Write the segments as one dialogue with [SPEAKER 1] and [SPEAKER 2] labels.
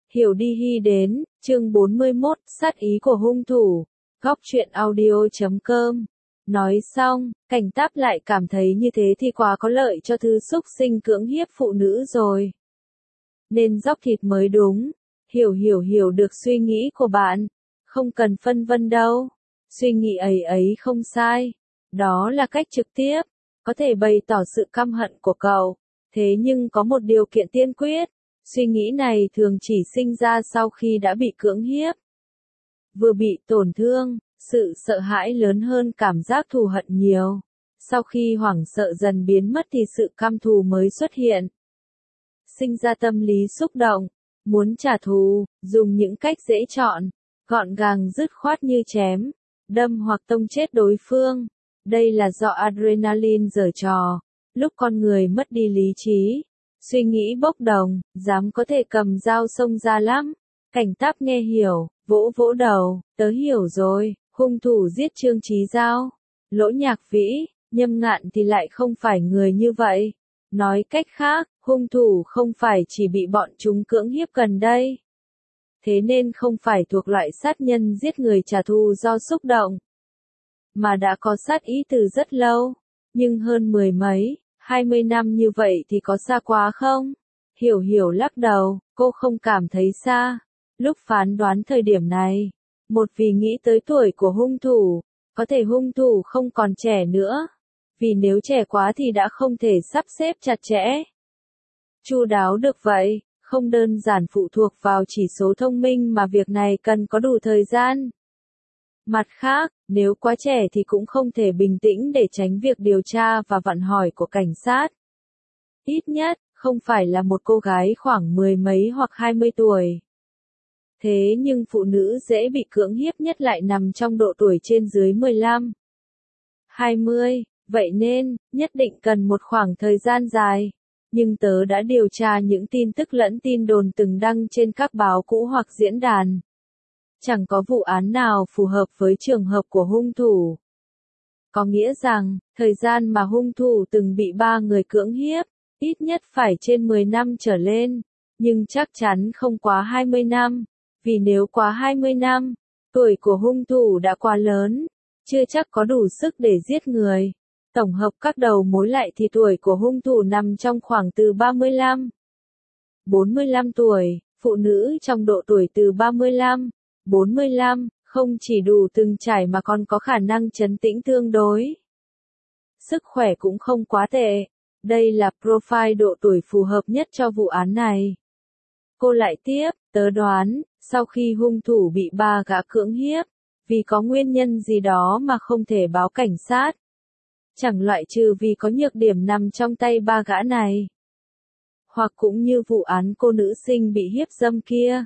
[SPEAKER 1] Hiểu đi hy đến, chương 41, sát ý của hung thủ. Góc truyện audio.com. Nói xong, Cảnh Táp lại cảm thấy như thế thì quá có lợi cho thứ xúc sinh cưỡng hiếp phụ nữ rồi. Nên dóc thịt mới đúng. Hiểu được suy nghĩ của bạn. Không cần phân vân đâu. Suy nghĩ ấy không sai. Đó là cách trực tiếp. Có thể bày tỏ sự căm hận của cậu. Thế nhưng có một điều kiện tiên quyết. Suy nghĩ này thường chỉ sinh ra sau khi đã bị cưỡng hiếp. Vừa bị tổn thương, sự sợ hãi lớn hơn cảm giác thù hận nhiều. Sau khi hoảng sợ dần biến mất thì sự căm thù mới xuất hiện. Sinh ra tâm lý xúc động, muốn trả thù, dùng những cách dễ chọn, gọn gàng dứt khoát như chém, đâm hoặc tông chết đối phương. Đây là do adrenaline giở trò, lúc con người mất đi lý trí. Suy nghĩ bốc đồng, dám có thể cầm dao xông ra lắm. Cảnh Táp nghe hiểu, vỗ đầu, tớ hiểu rồi, hung thủ giết Trương Chí Giao. Lỗ Nhạc Vĩ, Nhâm Ngạn thì lại không phải người như vậy. Nói cách khác, hung thủ không phải chỉ bị bọn chúng cưỡng hiếp gần đây. Thế nên không phải thuộc loại sát nhân giết người trả thù do xúc động. Mà đã có sát ý từ rất lâu, nhưng hơn 10 mấy, 20 năm như vậy thì có xa quá không? Hiểu lắc đầu, cô không cảm thấy xa. Lúc phán đoán thời điểm này, một vì nghĩ tới tuổi của hung thủ, có thể hung thủ không còn trẻ nữa. Vì nếu trẻ quá thì đã không thể sắp xếp chặt chẽ. Chu đáo được vậy, không đơn giản phụ thuộc vào chỉ số thông minh mà việc này cần có đủ thời gian. Mặt khác, nếu quá trẻ thì cũng không thể bình tĩnh để tránh việc điều tra và vặn hỏi của cảnh sát. Ít nhất, không phải là một cô gái khoảng 10 mấy hoặc 20 tuổi. Thế nhưng phụ nữ dễ bị cưỡng hiếp nhất lại nằm trong độ tuổi trên dưới 15, 20, vậy nên, nhất định cần một khoảng thời gian dài. Nhưng tớ đã điều tra những tin tức lẫn tin đồn từng đăng trên các báo cũ hoặc diễn đàn. Chẳng có vụ án nào phù hợp với trường hợp của hung thủ. Có nghĩa rằng, thời gian mà hung thủ từng bị 3 người cưỡng hiếp, ít nhất phải trên 10 năm trở lên, nhưng chắc chắn không quá 20 năm, vì nếu quá 20 năm, tuổi của hung thủ đã quá lớn, chưa chắc có đủ sức để giết người. Tổng hợp các đầu mối lại thì tuổi của hung thủ nằm trong khoảng từ 35, 45 tuổi, phụ nữ trong độ tuổi từ 35, 45, không chỉ đủ từng trải mà còn có khả năng trấn tĩnh tương đối. Sức khỏe cũng không quá tệ. Đây là profile độ tuổi phù hợp nhất cho vụ án này. Cô lại tiếp, tớ đoán, sau khi hung thủ bị 3 gã cưỡng hiếp, vì có nguyên nhân gì đó mà không thể báo cảnh sát. Chẳng loại trừ vì có nhược điểm nằm trong tay 3 gã này. Hoặc cũng như vụ án cô nữ sinh bị hiếp dâm kia.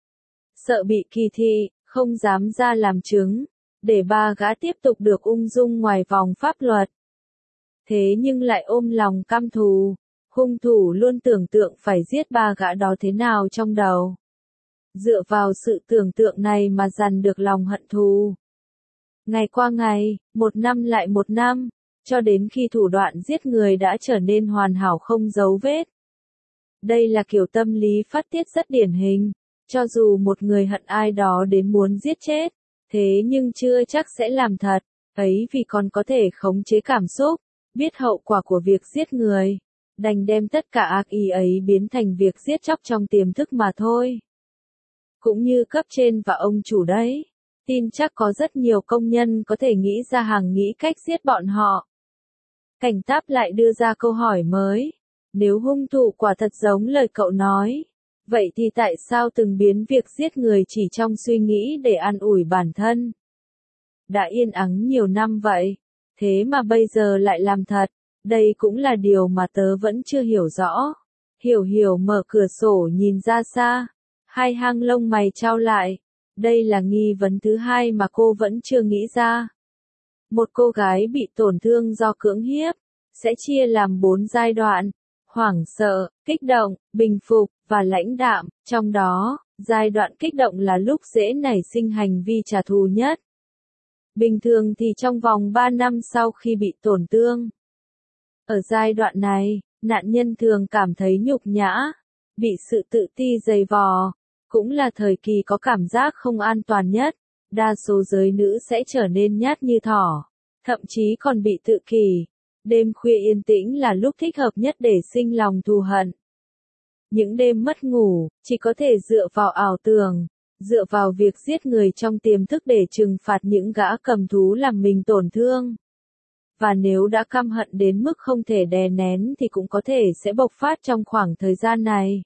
[SPEAKER 1] Sợ bị kỳ thị, không dám ra làm chứng, để 3 gã tiếp tục được ung dung ngoài vòng pháp luật. Thế nhưng lại ôm lòng căm thù, hung thủ luôn tưởng tượng phải giết 3 gã đó thế nào trong đầu. Dựa vào sự tưởng tượng này mà dằn được lòng hận thù. Ngày qua ngày, một năm lại một năm, cho đến khi thủ đoạn giết người đã trở nên hoàn hảo không dấu vết. Đây là kiểu tâm lý phát tiết rất điển hình. Cho dù một người hận ai đó đến muốn giết chết, thế nhưng chưa chắc sẽ làm thật, ấy vì còn có thể khống chế cảm xúc, biết hậu quả của việc giết người, đành đem tất cả ác ý ấy biến thành việc giết chóc trong tiềm thức mà thôi. Cũng như cấp trên và ông chủ đấy, tin chắc có rất nhiều công nhân có thể nghĩ ra hàng nghĩ cách giết bọn họ. Cảnh Táp lại đưa ra câu hỏi mới, nếu hung thủ quả thật giống lời cậu nói, vậy thì tại sao từng biến việc giết người chỉ trong suy nghĩ để an ủi bản thân? Đã yên ắng nhiều năm vậy, thế mà bây giờ lại làm thật, đây cũng là điều mà tớ vẫn chưa hiểu rõ. Hiểu mở cửa sổ nhìn ra xa, hai hang lông mày chau lại, đây là nghi vấn thứ hai mà cô vẫn chưa nghĩ ra. Một cô gái bị tổn thương do cưỡng hiếp, sẽ chia làm 4 giai đoạn. Hoảng sợ, kích động, bình phục, và lãnh đạm, trong đó, giai đoạn kích động là lúc dễ nảy sinh hành vi trả thù nhất. Bình thường thì trong vòng 3 năm sau khi bị tổn thương. Ở giai đoạn này, nạn nhân thường cảm thấy nhục nhã, bị sự tự ti dày vò, Cũng là thời kỳ có cảm giác không an toàn nhất, đa số giới nữ sẽ trở nên nhát như thỏ, thậm chí còn bị tự kỷ. Đêm khuya yên tĩnh là lúc thích hợp nhất để sinh lòng thù hận. Những đêm mất ngủ, chỉ có thể dựa vào ảo tưởng, dựa vào việc giết người trong tiềm thức để trừng phạt những gã cầm thú làm mình tổn thương. Và nếu đã căm hận đến mức không thể đè nén thì cũng có thể sẽ bộc phát trong khoảng thời gian này.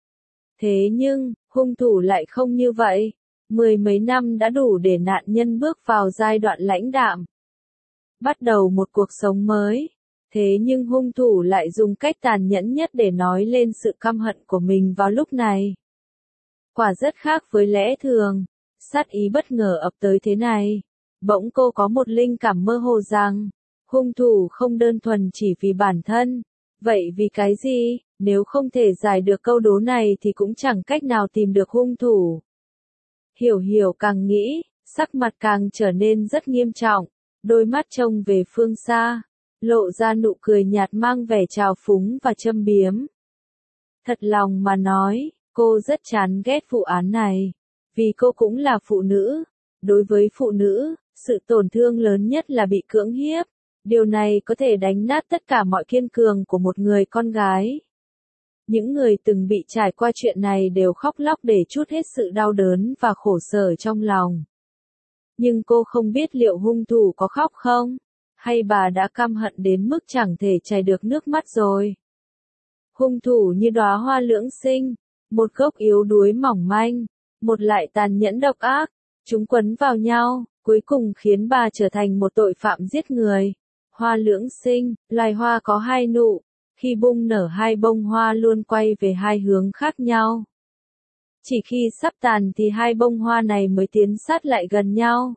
[SPEAKER 1] Thế nhưng, hung thủ lại không như vậy. 10 mấy năm đã đủ để nạn nhân bước vào giai đoạn lãnh đạm. Bắt đầu một cuộc sống mới. Thế nhưng hung thủ lại dùng cách tàn nhẫn nhất để nói lên sự căm hận của mình vào lúc này. Quả rất khác với lẽ thường. Sát ý bất ngờ ập tới thế này. Bỗng cô có một linh cảm mơ hồ rằng, hung thủ không đơn thuần chỉ vì bản thân. Vậy vì cái gì? Nếu không thể giải được câu đố này thì cũng chẳng cách nào tìm được hung thủ. Hiểu Hiểu càng nghĩ, sắc mặt càng trở nên rất nghiêm trọng, đôi mắt trông về phương xa, lộ ra nụ cười nhạt mang vẻ trào phúng và châm biếm. Thật lòng mà nói, cô rất chán ghét vụ án này, vì cô cũng là phụ nữ. Đối với phụ nữ, sự tổn thương lớn nhất là bị cưỡng hiếp. Điều này có thể đánh nát tất cả mọi kiên cường của một người con gái. Những người từng bị trải qua chuyện này đều khóc lóc để trút hết sự đau đớn và khổ sở trong lòng. Nhưng cô không biết liệu hung thủ có khóc không? Hay bà đã căm hận đến mức chẳng thể chảy được nước mắt rồi? Hung thủ như đóa hoa lưỡng sinh, một gốc yếu đuối mỏng manh, một lại tàn nhẫn độc ác. Chúng quấn vào nhau, cuối cùng khiến bà trở thành một tội phạm giết người. Hoa lưỡng sinh, loài hoa có hai nụ. Khi bung nở hai bông hoa luôn quay về hai hướng khác nhau. Chỉ khi sắp tàn thì hai bông hoa này mới tiến sát lại gần nhau.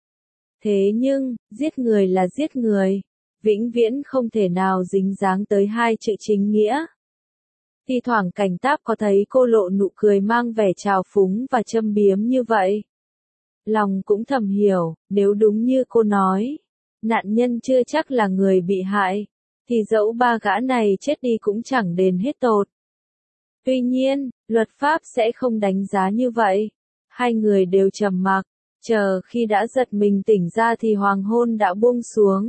[SPEAKER 1] Thế nhưng, giết người là giết người, vĩnh viễn không thể nào dính dáng tới hai chữ chính nghĩa. Thi thoảng Cảnh Táp có thấy cô lộ nụ cười mang vẻ trào phúng và châm biếm như vậy. Lòng cũng thầm hiểu, nếu đúng như cô nói, nạn nhân chưa chắc là người bị hại. Thì dẫu ba gã này chết đi cũng chẳng đền hết tột. Tuy nhiên, luật pháp sẽ không đánh giá như vậy. Hai người đều trầm mặc, chờ khi đã giật mình tỉnh ra thì hoàng hôn đã buông xuống.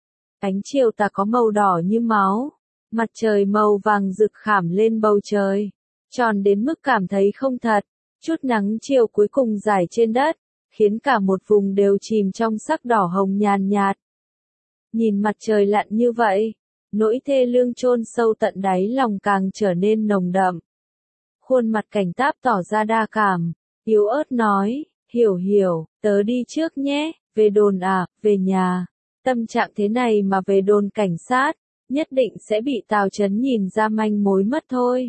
[SPEAKER 1] Ánh chiều tà có màu đỏ như máu, mặt trời màu vàng rực khảm lên bầu trời, tròn đến mức cảm thấy không thật. Chút nắng chiều cuối cùng rải trên đất, khiến cả một vùng đều chìm trong sắc đỏ hồng nhàn nhạt. Nhìn mặt trời lặn như vậy, nỗi thê lương chôn sâu tận đáy lòng càng trở nên nồng đậm. Khuôn mặt Cảnh Táp tỏ ra đa cảm, yếu ớt nói, Hiểu Hiểu, tớ đi trước nhé, về đồn à, về nhà. Tâm trạng thế này mà về đồn cảnh sát, nhất định sẽ bị Tào Chấn nhìn ra manh mối mất thôi.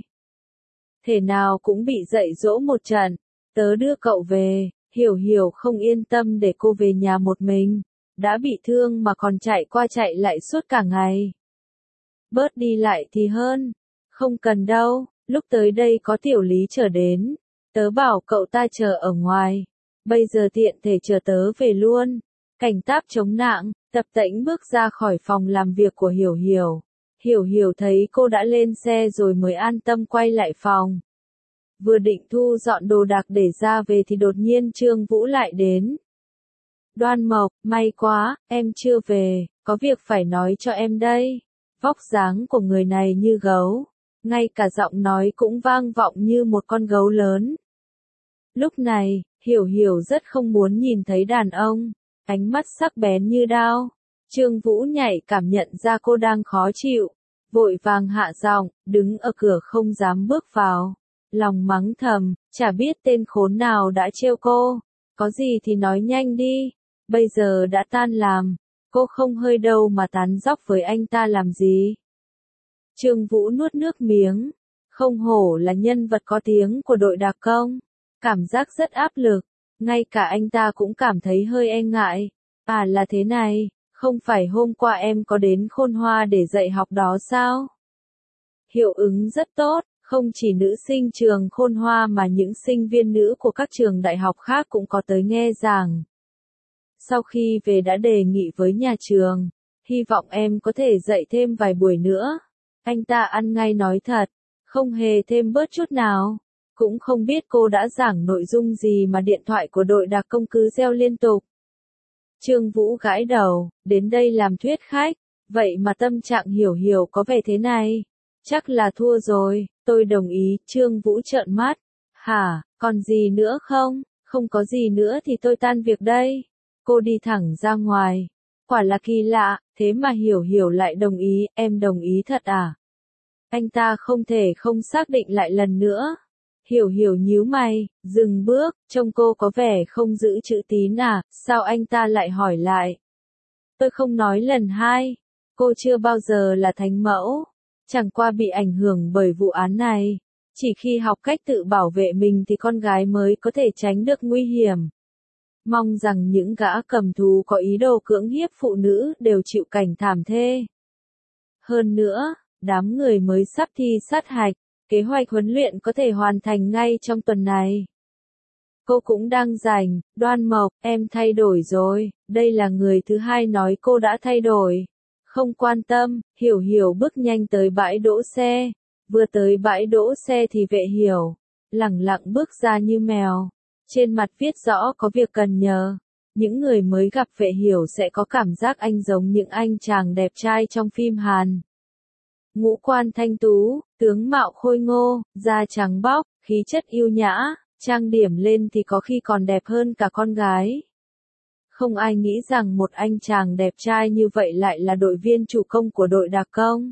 [SPEAKER 1] Thể nào cũng bị dạy dỗ một trận, tớ đưa cậu về. Hiểu Hiểu không yên tâm để cô về nhà một mình, đã bị thương mà còn chạy qua chạy lại suốt cả ngày. Bớt đi lại thì hơn. Không cần đâu, lúc tới đây có Tiểu Lý chờ đến. Tớ bảo cậu ta chờ ở ngoài. Bây giờ tiện thể chờ tớ về luôn. Cảnh Táp chống nạng, tập tễnh bước ra khỏi phòng làm việc của Hiểu Hiểu. Hiểu Hiểu thấy cô đã lên xe rồi mới an tâm quay lại phòng. Vừa định thu dọn đồ đạc để ra về thì đột nhiên Trương Vũ lại đến. Đoan Mộc, may quá, em chưa về, có việc phải nói cho em đây. Vóc dáng của người này như gấu, ngay cả giọng nói cũng vang vọng như một con gấu lớn. Lúc này, Hiểu Hiểu rất không muốn nhìn thấy đàn ông, ánh mắt sắc bén như đao. Trương Vũ nhạy cảm nhận ra cô đang khó chịu, vội vàng hạ giọng, đứng ở cửa không dám bước vào. Lòng mắng thầm, chả biết tên khốn nào đã trêu cô, có gì thì nói nhanh đi, bây giờ đã tan làm, cô không hơi đâu mà tán dóc với anh ta làm gì. Trương Vũ nuốt nước miếng, không hổ là nhân vật có tiếng của đội đặc công, cảm giác rất áp lực, ngay cả anh ta cũng cảm thấy hơi e ngại. À là thế này, không phải hôm qua em có đến Khôn Hoa để dạy học đó sao? Hiệu ứng rất tốt. Không chỉ nữ sinh trường Khôn Hoa mà những sinh viên nữ của các trường đại học khác cũng có tới nghe giảng. Sau khi về đã đề nghị với nhà trường, hy vọng em có thể dạy thêm vài buổi nữa. Anh ta ăn ngay nói thật, không hề thêm bớt chút nào. Cũng không biết cô đã giảng nội dung gì mà điện thoại của đội đặc công cứ reo liên tục. Trương Vũ gãi đầu, đến đây làm thuyết khách, vậy mà tâm trạng Hiểu Hiểu có vẻ thế này. Chắc là thua rồi, tôi đồng ý, Trương Vũ trợn mắt. Hả, còn gì nữa không? Không có gì nữa thì tôi tan việc đây. Cô đi thẳng ra ngoài. Quả là kỳ lạ, thế mà Hiểu Hiểu lại đồng ý, em đồng ý thật à? Anh ta không thể không xác định lại lần nữa. Hiểu Hiểu nhíu mày, dừng bước, trông cô có vẻ không giữ chữ tín à, sao anh ta lại hỏi lại? Tôi không nói lần hai, cô chưa bao giờ là thánh mẫu, chẳng qua bị ảnh hưởng bởi vụ án này. Chỉ khi học cách tự bảo vệ mình thì con gái mới có thể tránh được nguy hiểm. Mong rằng những gã cầm thú có ý đồ cưỡng hiếp phụ nữ đều chịu cảnh thảm thê. Hơn nữa, đám người mới sắp thi sát hạch, kế hoạch huấn luyện có thể hoàn thành ngay trong tuần này. Cô cũng đang rảnh, Đoan Mộc, em thay đổi rồi, đây là người thứ hai nói cô đã thay đổi. Không quan tâm, Hiểu Hiểu bước nhanh tới bãi đỗ xe. Vừa tới bãi đỗ xe thì Vệ Hiểu, lẳng lặng bước ra như mèo. Trên mặt viết rõ có việc cần nhờ. Những người mới gặp Vệ Hiểu sẽ có cảm giác anh giống những anh chàng đẹp trai trong phim Hàn. Ngũ quan thanh tú, tướng mạo khôi ngô, da trắng bóc, khí chất yêu nhã, trang điểm lên thì có khi còn đẹp hơn cả con gái. Không ai nghĩ rằng một anh chàng đẹp trai như vậy lại là đội viên chủ công của đội đặc công.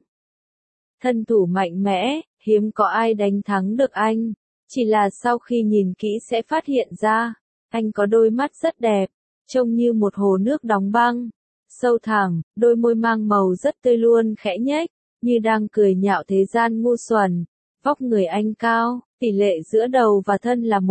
[SPEAKER 1] Thân thủ mạnh mẽ, hiếm có ai đánh thắng được anh. Chỉ là sau khi nhìn kỹ sẽ phát hiện ra, anh có đôi mắt rất đẹp, trông như một hồ nước đóng băng. Sâu thẳm, đôi môi mang màu rất tươi luôn khẽ nhếch, như đang cười nhạo thế gian ngu xuẩn. Vóc người anh cao, tỷ lệ giữa đầu và thân là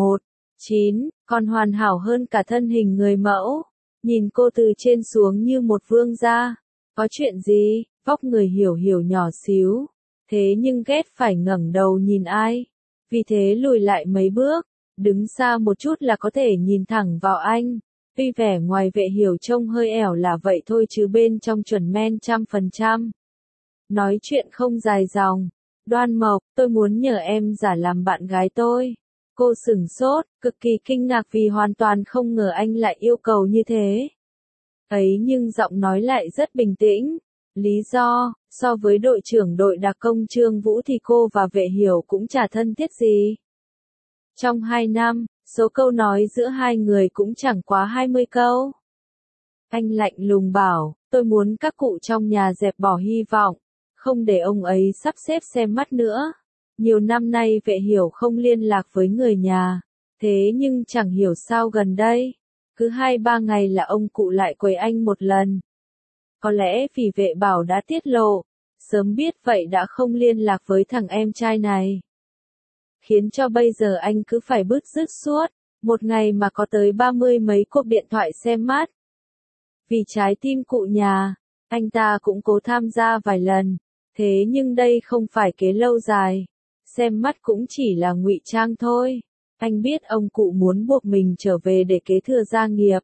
[SPEAKER 1] 1:9, còn hoàn hảo hơn cả thân hình người mẫu. Nhìn cô từ trên xuống như một vương gia. Có chuyện gì? Vóc người Hiểu Hiểu nhỏ xíu, thế nhưng ghét phải ngẩng đầu nhìn ai. Vì thế lùi lại mấy bước, đứng xa một chút là có thể nhìn thẳng vào anh. Tuy vẻ ngoài Vệ Hiểu trông hơi ẻo là vậy thôi chứ bên trong chuẩn men 100%. Nói chuyện không dài dòng. Đoan Mộc, tôi muốn nhờ em giả làm bạn gái tôi. Cô sửng sốt, cực kỳ kinh ngạc vì hoàn toàn không ngờ anh lại yêu cầu như thế. Ấy nhưng giọng nói lại rất bình tĩnh. Lý do, so với đội trưởng đội đặc công Trương Vũ thì cô và Vệ Hiểu cũng chả thân thiết gì. Trong 2 năm, số câu nói giữa hai người cũng chẳng quá 20 câu. Anh lạnh lùng bảo, tôi muốn các cụ trong nhà dẹp bỏ hy vọng, không để ông ấy sắp xếp xem mắt nữa. Nhiều năm nay Vệ Hiểu không liên lạc với người nhà, thế nhưng chẳng hiểu sao gần đây, cứ 2-3 ngày là ông cụ lại quấy anh một lần. Có lẽ vì Vệ Bảo đã tiết lộ, sớm biết vậy đã không liên lạc với thằng em trai này. Khiến cho bây giờ anh cứ phải bứt rứt suốt, một ngày mà có tới 30 mấy cuộc điện thoại xem mắt. Vì trái tim cụ nhà, anh ta cũng cố tham gia vài lần, thế nhưng đây không phải kế lâu dài. Xem mắt cũng chỉ là ngụy trang thôi. Anh biết ông cụ muốn buộc mình trở về để kế thừa gia nghiệp.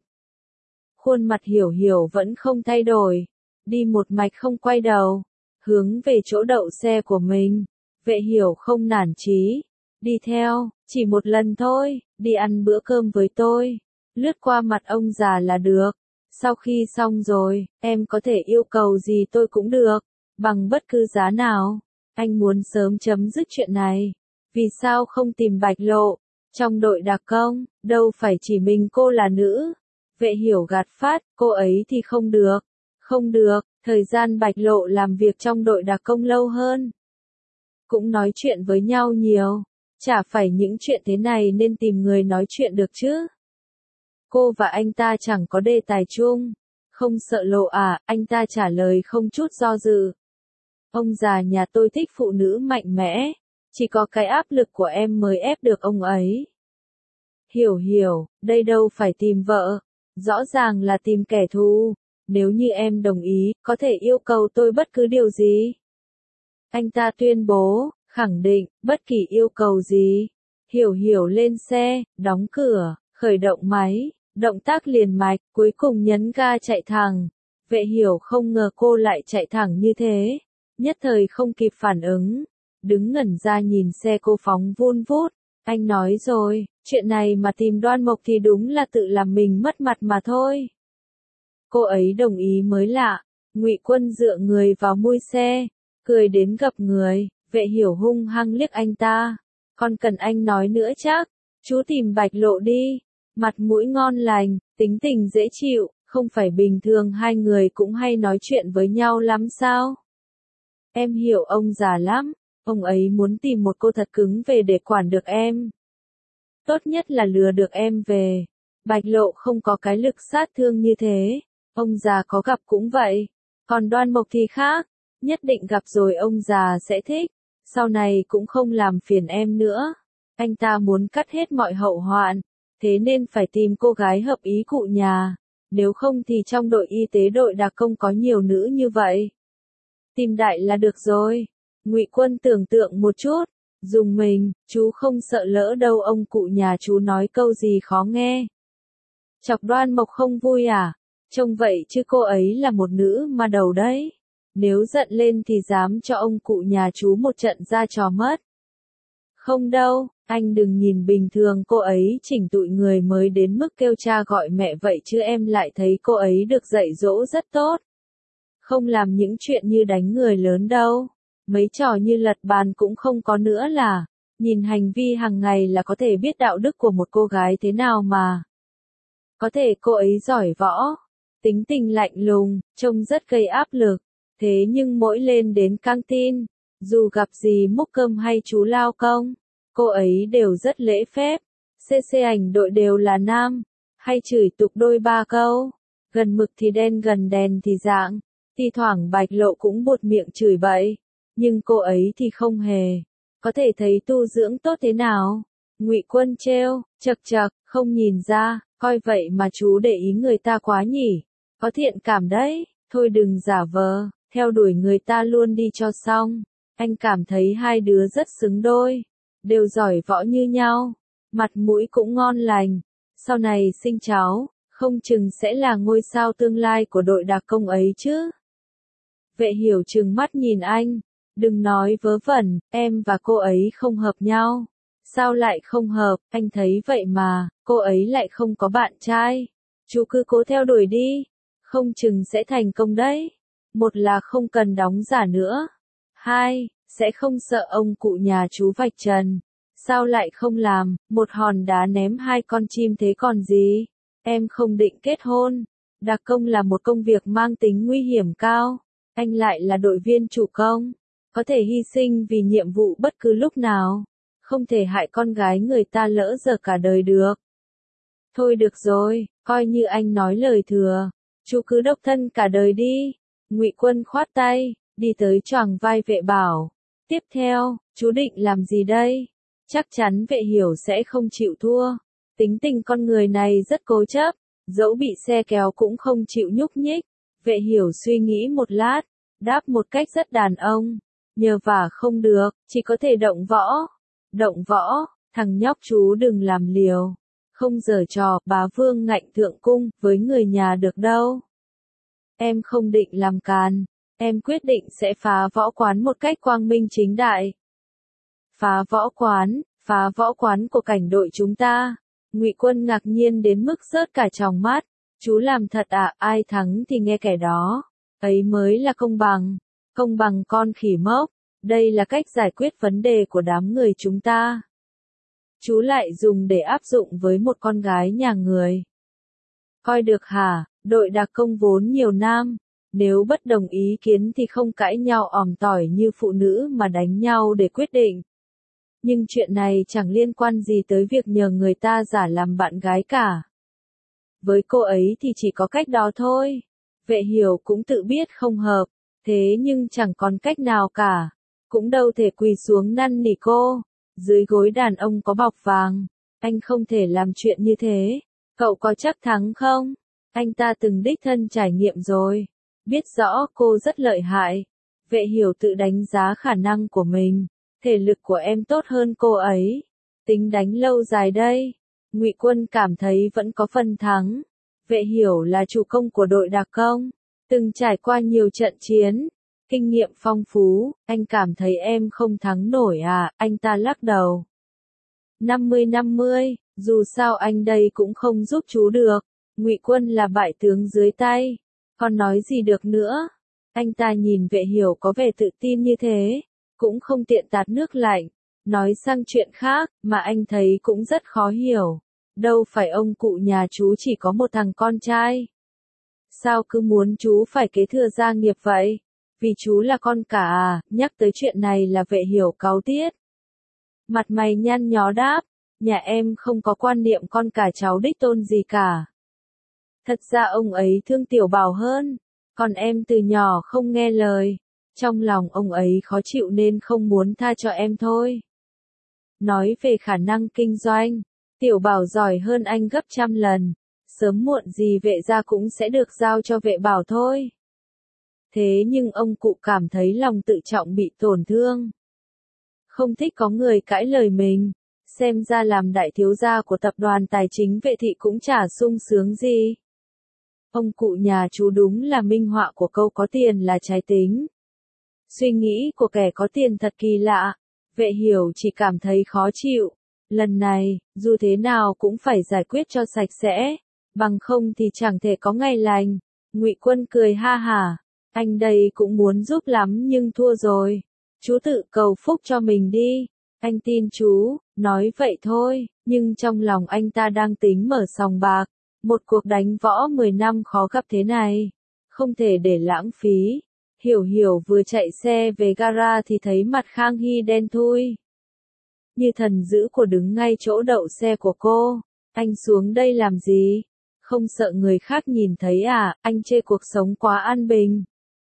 [SPEAKER 1] Khuôn mặt Hiểu Hiểu vẫn không thay đổi, đi một mạch không quay đầu, hướng về chỗ đậu xe của mình. Vệ Hiểu không nản chí, đi theo, chỉ một lần thôi, đi ăn bữa cơm với tôi, lướt qua mặt ông già là được. Sau khi xong rồi, em có thể yêu cầu gì tôi cũng được, bằng bất cứ giá nào. Anh muốn sớm chấm dứt chuyện này. Vì sao không tìm Bạch Lộ? Trong đội đặc công, đâu phải chỉ mình cô là nữ. Vệ Hiểu gạt phát, cô ấy thì không được. Không được, thời gian Bạch Lộ làm việc trong đội đặc công lâu hơn. Cũng nói chuyện với nhau nhiều. Chả phải những chuyện thế này nên tìm người nói chuyện được chứ. Cô và anh ta chẳng có đề tài chung. Không sợ lộ à, anh ta trả lời không chút do dự. Ông già nhà tôi thích phụ nữ mạnh mẽ. Chỉ có cái áp lực của em mới ép được ông ấy. Hiểu Hiểu, đây đâu phải tìm vợ. Rõ ràng là tìm kẻ thù. Nếu như em đồng ý, có thể yêu cầu tôi bất cứ điều gì. Anh ta tuyên bố, khẳng định, bất kỳ yêu cầu gì. Hiểu Hiểu lên xe, đóng cửa, khởi động máy, động tác liền mạch, cuối cùng nhấn ga chạy thẳng. Vệ Hiểu không ngờ cô lại chạy thẳng như thế. Nhất thời không kịp phản ứng. Đứng ngẩn ra nhìn xe cô phóng vun vút. Anh nói rồi, chuyện này mà tìm Đoan Mộc thì đúng là tự làm mình mất mặt mà thôi. Cô ấy đồng ý mới lạ. Ngụy Quân dựa người vào mui xe, cười đến gập người. Vệ Hiểu hung hăng liếc anh ta. Còn cần anh nói nữa chắc, chú tìm Bạch Lộ đi. Mặt mũi ngon lành, tính tình dễ chịu, không phải bình thường hai người cũng hay nói chuyện với nhau lắm sao? Em hiểu ông già lắm, ông ấy muốn tìm một cô thật cứng về để quản được em. Tốt nhất là lừa được em về. Bạch Lộ không có cái lực sát thương như thế, ông già có gặp cũng vậy. Còn Đoan Mộc thì khác, nhất định gặp rồi ông già sẽ thích, sau này cũng không làm phiền em nữa. Anh ta muốn cắt hết mọi hậu hoạn, thế nên phải tìm cô gái hợp ý cụ nhà, nếu không thì trong đội y tế đội đặc công có nhiều nữ như vậy. Tìm đại là được rồi. Ngụy Quân tưởng tượng một chút, dùng mình, chú không sợ lỡ đâu ông cụ nhà chú nói câu gì khó nghe. Chọc Đoan Mộc không vui à? Trông vậy chứ cô ấy là một nữ mà đầu đấy. Nếu giận lên thì dám cho ông cụ nhà chú một trận ra trò mất. Không đâu, anh đừng nhìn bình thường cô ấy chỉnh tụi người mới đến mức kêu cha gọi mẹ vậy chứ em lại thấy cô ấy được dạy dỗ rất tốt. Không làm những chuyện như đánh người lớn đâu. Mấy trò như lật bàn cũng không có nữa là, nhìn hành vi hàng ngày là có thể biết đạo đức của một cô gái thế nào mà. Có thể cô ấy giỏi võ, tính tình lạnh lùng, trông rất gây áp lực, thế nhưng mỗi lên đến căng tin, dù gặp gì múc cơm hay chú lao công, cô ấy đều rất lễ phép. CC ảnh đội đều là nam, hay chửi tục đôi ba câu, gần mực thì đen gần đèn thì dạng, thi thoảng Bạch Lộ cũng buột miệng chửi bậy, nhưng cô ấy thì không hề. Có thể thấy tu dưỡng tốt thế nào. Ngụy Quân trêu, chậc chậc, không nhìn ra, coi vậy mà chú để ý người ta quá nhỉ. Có thiện cảm đấy, thôi đừng giả vờ, theo đuổi người ta luôn đi cho xong. Anh cảm thấy hai đứa rất xứng đôi, đều giỏi võ như nhau, mặt mũi cũng ngon lành. Sau này sinh cháu, không chừng sẽ là ngôi sao tương lai của đội đặc công ấy chứ. Vệ Hiểu trừng mắt nhìn anh, đừng nói vớ vẩn, em và cô ấy không hợp nhau. Sao lại không hợp, anh thấy vậy mà, cô ấy lại không có bạn trai. Chú cứ cố theo đuổi đi, không chừng sẽ thành công đấy. Một là không cần đóng giả nữa. Hai, sẽ không sợ ông cụ nhà chú vạch trần. Sao lại không làm, một hòn đá ném hai con chim thế còn gì. Em không định kết hôn. Đặc công là một công việc mang tính nguy hiểm cao. Anh lại là đội viên chủ công. Có thể hy sinh vì nhiệm vụ bất cứ lúc nào. Không thể hại con gái người ta lỡ dở cả đời được. Thôi được rồi, coi như anh nói lời thừa. Chú cứ độc thân cả đời đi. Ngụy Quân khoát tay, đi tới choàng vai Vệ Bảo. Tiếp theo, chú định làm gì đây? Chắc chắn Vệ Hiểu sẽ không chịu thua. Tính tình con người này rất cố chấp, dẫu bị xe kéo cũng không chịu nhúc nhích. Vệ Hiểu suy nghĩ một lát, đáp một cách rất đàn ông. Nhờ vả không được, chỉ có thể động võ. Động võ, thằng nhóc chú đừng làm liều. Không giở trò, bá vương ngạnh thượng cung, với người nhà được đâu. Em không định làm càn. Em quyết định sẽ phá võ quán một cách quang minh chính đại. Phá võ quán của cảnh đội chúng ta. Ngụy Quân ngạc nhiên đến mức rớt cả tròng mắt. Chú làm thật à, ai thắng thì nghe kẻ đó. Ấy mới là công bằng con khỉ mốc. Đây là cách giải quyết vấn đề của đám người chúng ta. Chú lại dùng để áp dụng với một con gái nhà người. Coi được hả, đội đặc công vốn nhiều nam. Nếu bất đồng ý kiến thì không cãi nhau òm tỏi như phụ nữ mà đánh nhau để quyết định. Nhưng chuyện này chẳng liên quan gì tới việc nhờ người ta giả làm bạn gái cả. Với cô ấy thì chỉ có cách đó thôi. Vệ Hiểu cũng tự biết không hợp, thế nhưng chẳng còn cách nào cả. Cũng đâu thể quỳ xuống năn nỉ cô. Dưới gối đàn ông có bọc vàng. Anh không thể làm chuyện như thế. Cậu có chắc thắng không? Anh ta từng đích thân trải nghiệm rồi. Biết rõ cô rất lợi hại. Vệ Hiểu tự đánh giá khả năng của mình. Thể lực của em tốt hơn cô ấy. Tính đánh lâu dài đây. Ngụy Quân cảm thấy vẫn có phần thắng. Vệ Hiểu là chủ công của đội đặc công. Từng trải qua nhiều trận chiến. Kinh nghiệm phong phú. Anh cảm thấy em không thắng nổi à? Anh ta lắc đầu. 50-50, dù sao anh đây cũng không giúp chú được. Ngụy Quân là bại tướng dưới tay, còn nói gì được nữa. Anh ta nhìn Vệ Hiểu có vẻ tự tin như thế, cũng không tiện tạt nước lạnh. Nói sang chuyện khác, mà anh thấy cũng rất khó hiểu. Đâu phải ông cụ nhà chú chỉ có một thằng con trai. Sao cứ muốn chú phải kế thừa gia nghiệp vậy? Vì chú là con cả à? Nhắc tới chuyện này là Vệ Hiểu cáu tiết. Mặt mày nhăn nhó đáp, nhà em không có quan niệm con cả cháu đích tôn gì cả. Thật ra ông ấy thương Tiểu Bảo hơn, còn em từ nhỏ không nghe lời. Trong lòng ông ấy khó chịu nên không muốn tha cho em thôi. Nói về khả năng kinh doanh, Tiểu Bảo giỏi hơn anh gấp trăm lần. Sớm muộn gì Vệ gia cũng sẽ được giao cho Vệ Bảo thôi. Thế nhưng ông cụ cảm thấy lòng tự trọng bị tổn thương. Không thích có người cãi lời mình. Xem ra làm đại thiếu gia của tập đoàn tài chính Vệ thị cũng chả sung sướng gì. Ông cụ nhà chú đúng là minh họa của câu có tiền là trái tính. Suy nghĩ của kẻ có tiền thật kỳ lạ. Vệ Hiểu chỉ cảm thấy khó chịu. Lần này, dù thế nào cũng phải giải quyết cho sạch sẽ. Bằng không thì chẳng thể có ngày lành. Ngụy Quân cười ha hả. Anh đây cũng muốn giúp lắm nhưng thua rồi. Chú tự cầu phúc cho mình đi. Anh tin chú, nói vậy thôi, nhưng trong lòng anh ta đang tính mở sòng bạc. Một cuộc đánh võ 10 năm khó gặp thế này. Không thể để lãng phí. Hiểu Hiểu vừa chạy xe về gara thì thấy mặt Khang Hy đen thui. Như thần dữ của đứng ngay chỗ đậu xe của cô. Anh xuống đây làm gì? Không sợ người khác nhìn thấy à? Anh chê cuộc sống quá an bình.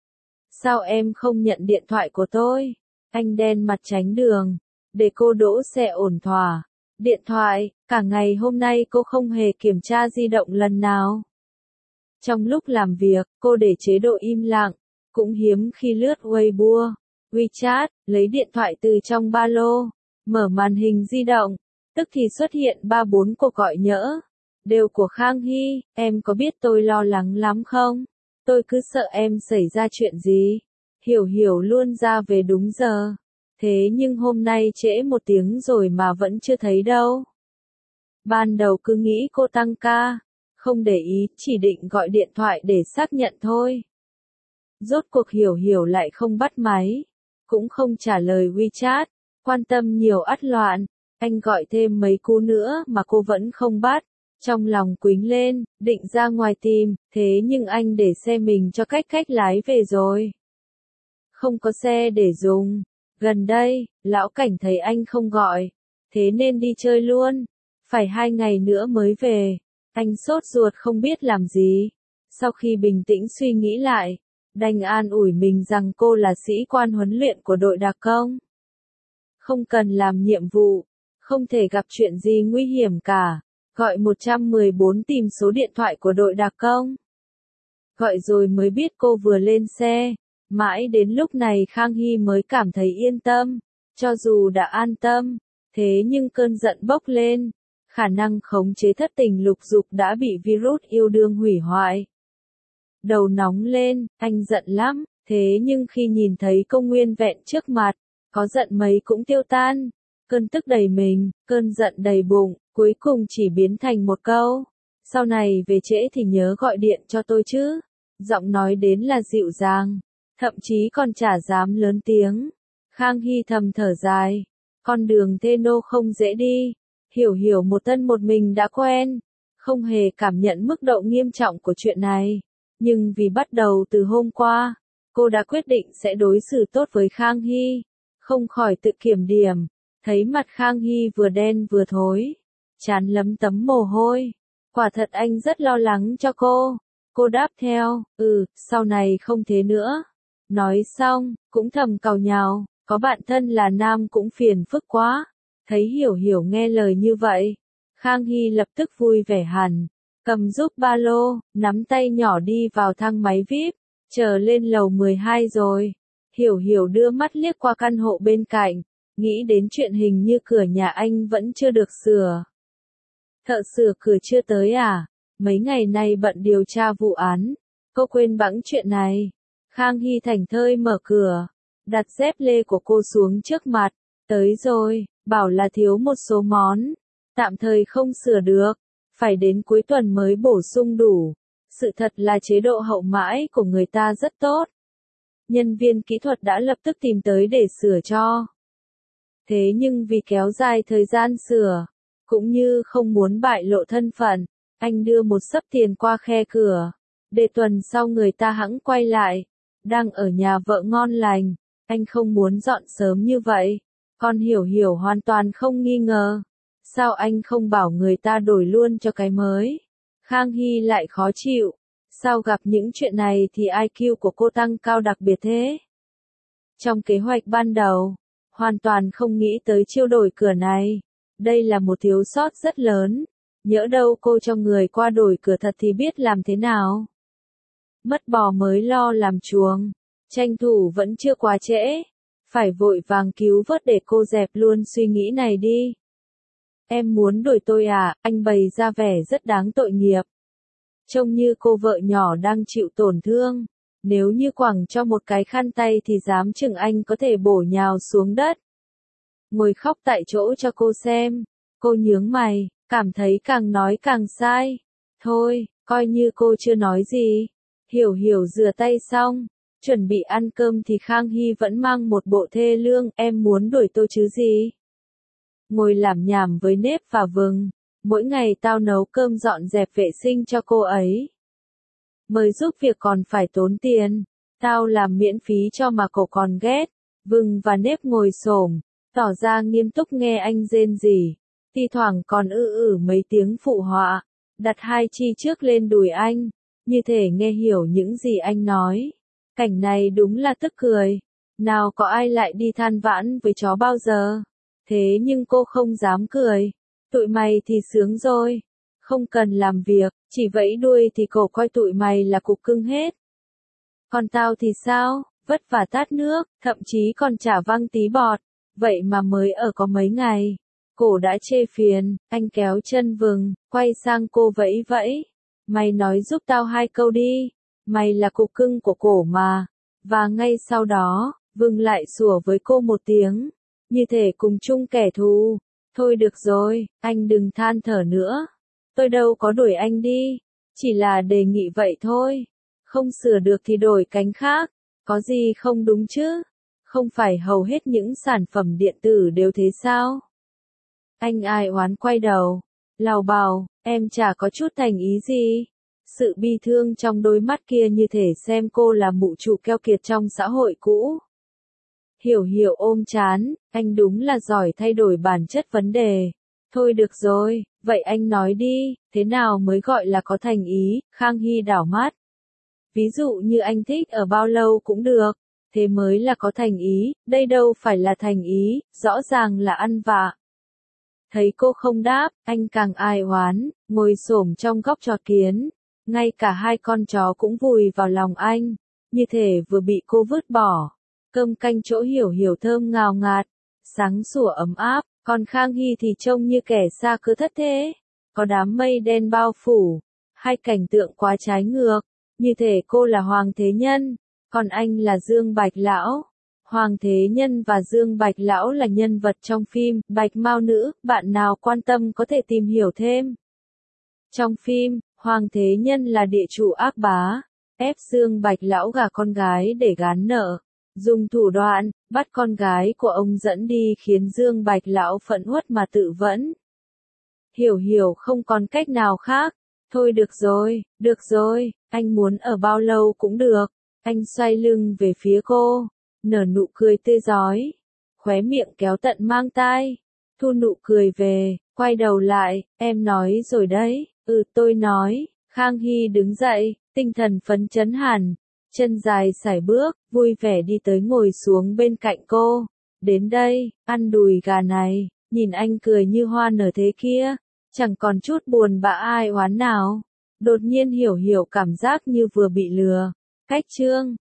[SPEAKER 1] Sao em không nhận điện thoại của tôi? Anh đen mặt tránh đường. Để cô đỗ xe ổn thỏa. Điện thoại, cả ngày hôm nay cô không hề kiểm tra di động lần nào. Trong lúc làm việc, cô để chế độ im lặng. Cũng hiếm khi lướt Weibo, WeChat, lấy điện thoại từ trong ba lô. Mở màn hình di động. Tức thì xuất hiện 3-4 cuộc gọi nhỡ. Đều của Khang Hy, em có biết tôi lo lắng lắm không? Tôi cứ sợ em xảy ra chuyện gì. Hiểu Hiểu luôn ra về đúng giờ. Thế nhưng hôm nay trễ 1 tiếng rồi mà vẫn chưa thấy đâu. Ban đầu cứ nghĩ cô tăng ca. Không để ý, chỉ định gọi điện thoại để xác nhận thôi. Rốt cuộc Hiểu Hiểu lại không bắt máy. Cũng không trả lời WeChat. Quan tâm nhiều ắt loạn. Anh gọi thêm mấy cú nữa mà cô vẫn không bắt. Trong lòng quính lên, định ra ngoài tìm, thế nhưng anh để xe mình cho khách lái về rồi. Không có xe để dùng. Gần đây, lão Cảnh thấy anh không gọi. Thế nên đi chơi luôn. Phải 2 ngày nữa mới về. Anh sốt ruột không biết làm gì. Sau khi bình tĩnh suy nghĩ lại, đành an ủi mình rằng cô là sĩ quan huấn luyện của đội đặc công. Không cần làm nhiệm vụ. Không thể gặp chuyện gì nguy hiểm cả. Gọi 114 tìm số điện thoại của đội đặc công. Gọi rồi mới biết cô vừa lên xe. Mãi đến lúc này Khang Hy mới cảm thấy yên tâm. Cho dù đã an tâm, thế nhưng cơn giận bốc lên. Khả năng khống chế thất tình lục dục đã bị virus yêu đương hủy hoại. Đầu nóng lên, anh giận lắm. Thế nhưng khi nhìn thấy công nguyên vẹn trước mặt, có giận mấy cũng tiêu tan. Cơn tức đầy mình, cơn giận đầy bụng, cuối cùng chỉ biến thành một câu. Sau này về trễ thì nhớ gọi điện cho tôi chứ. Giọng nói đến là dịu dàng, thậm chí còn chả dám lớn tiếng. Khang Hy thầm thở dài. Con đường thê nô không dễ đi. Hiểu Hiểu một thân một mình đã quen. Không hề cảm nhận mức độ nghiêm trọng của chuyện này. Nhưng vì bắt đầu từ hôm qua, cô đã quyết định sẽ đối xử tốt với Khang Hy. Không khỏi tự kiểm điểm. Thấy mặt Khang Hy vừa đen vừa thối. Trán lấm tấm mồ hôi. Quả thật anh rất lo lắng cho cô. Cô đáp theo, sau này không thế nữa. Nói xong, cũng thầm càu nhàu, có bạn thân là nam cũng phiền phức quá. Thấy Hiểu Hiểu nghe lời như vậy, Khang Hy lập tức vui vẻ hẳn. Cầm giúp ba lô, nắm tay nhỏ đi vào thang máy VIP. Chờ lên lầu 12 rồi. Hiểu Hiểu đưa mắt liếc qua căn hộ bên cạnh. Nghĩ đến chuyện hình như cửa nhà anh vẫn chưa được sửa. Thợ sửa cửa chưa tới à? Mấy ngày nay bận điều tra vụ án. Cô quên bẵng chuyện này. Khang Hy thảnh thơi mở cửa. Đặt dép lê của cô xuống trước mặt. Tới rồi. bảo là thiếu một số món, tạm thời không sửa được, phải đến cuối tuần mới bổ sung đủ. Sự thật là chế độ hậu mãi của người ta rất tốt. Nhân viên kỹ thuật đã lập tức tìm tới để sửa cho. Thế nhưng vì kéo dài thời gian sửa, cũng như không muốn bại lộ thân phận, anh đưa một xấp tiền qua khe cửa, để tuần sau người ta hẵng quay lại. Đang ở nhà vợ ngon lành, anh không muốn dọn sớm như vậy. Con Hiểu Hiểu hoàn toàn không nghi ngờ. Sao anh không bảo người ta đổi luôn cho cái mới? Khang Hy lại khó chịu. Sao gặp những chuyện này thì IQ của cô tăng cao đặc biệt thế? Trong kế hoạch ban đầu, hoàn toàn không nghĩ tới chiêu đổi cửa này. Đây là một thiếu sót rất lớn. Nhỡ đâu cô cho người qua đổi cửa thật thì biết làm thế nào? Mất bò mới lo làm chuồng. Tranh thủ vẫn chưa quá trễ. Phải vội vàng cứu vớt để cô dẹp luôn suy nghĩ này đi. Em muốn đổi tôi à? Anh bày ra vẻ rất đáng tội nghiệp. Trông như cô vợ nhỏ đang chịu tổn thương. Nếu như quẳng cho một cái khăn tay thì dám chừng anh có thể bổ nhào xuống đất. Ngồi khóc tại chỗ cho cô xem. Cô nhướng mày, cảm thấy càng nói càng sai. Thôi, coi như cô chưa nói gì. Hiểu Hiểu rửa tay xong, chuẩn bị ăn cơm thì Khang Hy vẫn mang một bộ thê lương. Em muốn đuổi tôi chứ gì? Ngồi làm nhảm với nếp và vừng. Mỗi ngày tao nấu cơm dọn dẹp vệ sinh cho cô ấy. Mời giúp việc còn phải tốn tiền. Tao làm miễn phí cho mà cậu còn ghét. Vừng và nếp ngồi xổm, tỏ ra nghiêm túc nghe anh rên rỉ. Thi thoảng còn mấy tiếng phụ họa. Đặt hai chi trước lên đùi anh. Như thể nghe hiểu những gì anh nói. Cảnh này đúng là tức cười. Nào có ai lại đi than vãn với chó bao giờ. Thế nhưng cô không dám cười. Tụi mày thì sướng rồi. Không cần làm việc, chỉ vẫy đuôi thì cậu coi tụi mày là cục cưng hết. Còn tao thì sao? Vất vả tát nước, thậm chí còn chả văng tí bọt. Vậy mà mới ở có mấy ngày. Cổ đã chê phiền, anh kéo chân Vừng, quay sang cô vẫy vẫy. Mày nói giúp tao hai câu đi. Mày là cục cưng của cổ mà. Và ngay sau đó, Vừng lại sủa với cô một tiếng. Như thể cùng chung kẻ thù. Thôi được rồi, anh đừng than thở nữa. Tôi đâu có đuổi anh đi. Chỉ là đề nghị vậy thôi. Không sửa được thì đổi cánh khác. Có gì không đúng chứ? Không phải hầu hết những sản phẩm điện tử đều thế sao? Anh ai oán quay đầu. Lào bào, em chả có chút thành ý gì. Sự bi thương trong đôi mắt kia như thể xem cô là mụ trụ keo kiệt trong xã hội cũ. Hiểu Hiểu ôm chán, anh đúng là giỏi thay đổi bản chất vấn đề. Thôi được rồi, vậy anh nói đi, thế nào mới gọi là có thành ý? Khang Hy đảo mắt. Ví dụ như anh thích ở bao lâu cũng được, thế mới là có thành ý, đây đâu phải là thành ý, rõ ràng là ăn vạ. Thấy cô không đáp, anh càng ai oán, ngồi xổm trong góc trò kiến. Ngay cả hai con chó cũng vùi vào lòng anh, như thể vừa bị cô vứt bỏ. Cơm canh chỗ Hiểu Hiểu thơm ngào ngạt, sáng sủa ấm áp, còn Khang Hy thì trông như kẻ xa cơ thất thế. Có đám mây đen bao phủ, hai cảnh tượng quá trái ngược, như thể cô là Hoàng Thế Nhân, còn anh là Dương Bạch Lão. Hoàng Thế Nhân và Dương Bạch Lão là nhân vật trong phim Bạch Mao Nữ, bạn nào quan tâm có thể tìm hiểu thêm. Trong phim, Hoàng Thế Nhân là địa chủ ác bá, ép Dương Bạch Lão gả con gái để gán nợ. Dùng thủ đoạn, bắt con gái của ông dẫn đi khiến Dương Bạch Lão phẫn uất mà tự vẫn. Hiểu Hiểu không còn cách nào khác. Thôi được rồi, anh muốn ở bao lâu cũng được. Anh xoay lưng về phía cô, nở nụ cười tươi rói, khóe miệng kéo tận mang tai. Thu nụ cười về, quay đầu lại, em nói rồi đấy, tôi nói. Khang Hy đứng dậy, tinh thần phấn chấn hẳn. Chân dài sải bước, vui vẻ đi tới ngồi xuống bên cạnh cô. Đến đây, ăn đùi gà này, nhìn anh cười như hoa nở thế kia. Chẳng còn chút buồn bã ai oán nào. Đột nhiên Hiểu Hiểu cảm giác như vừa bị lừa. Cách chương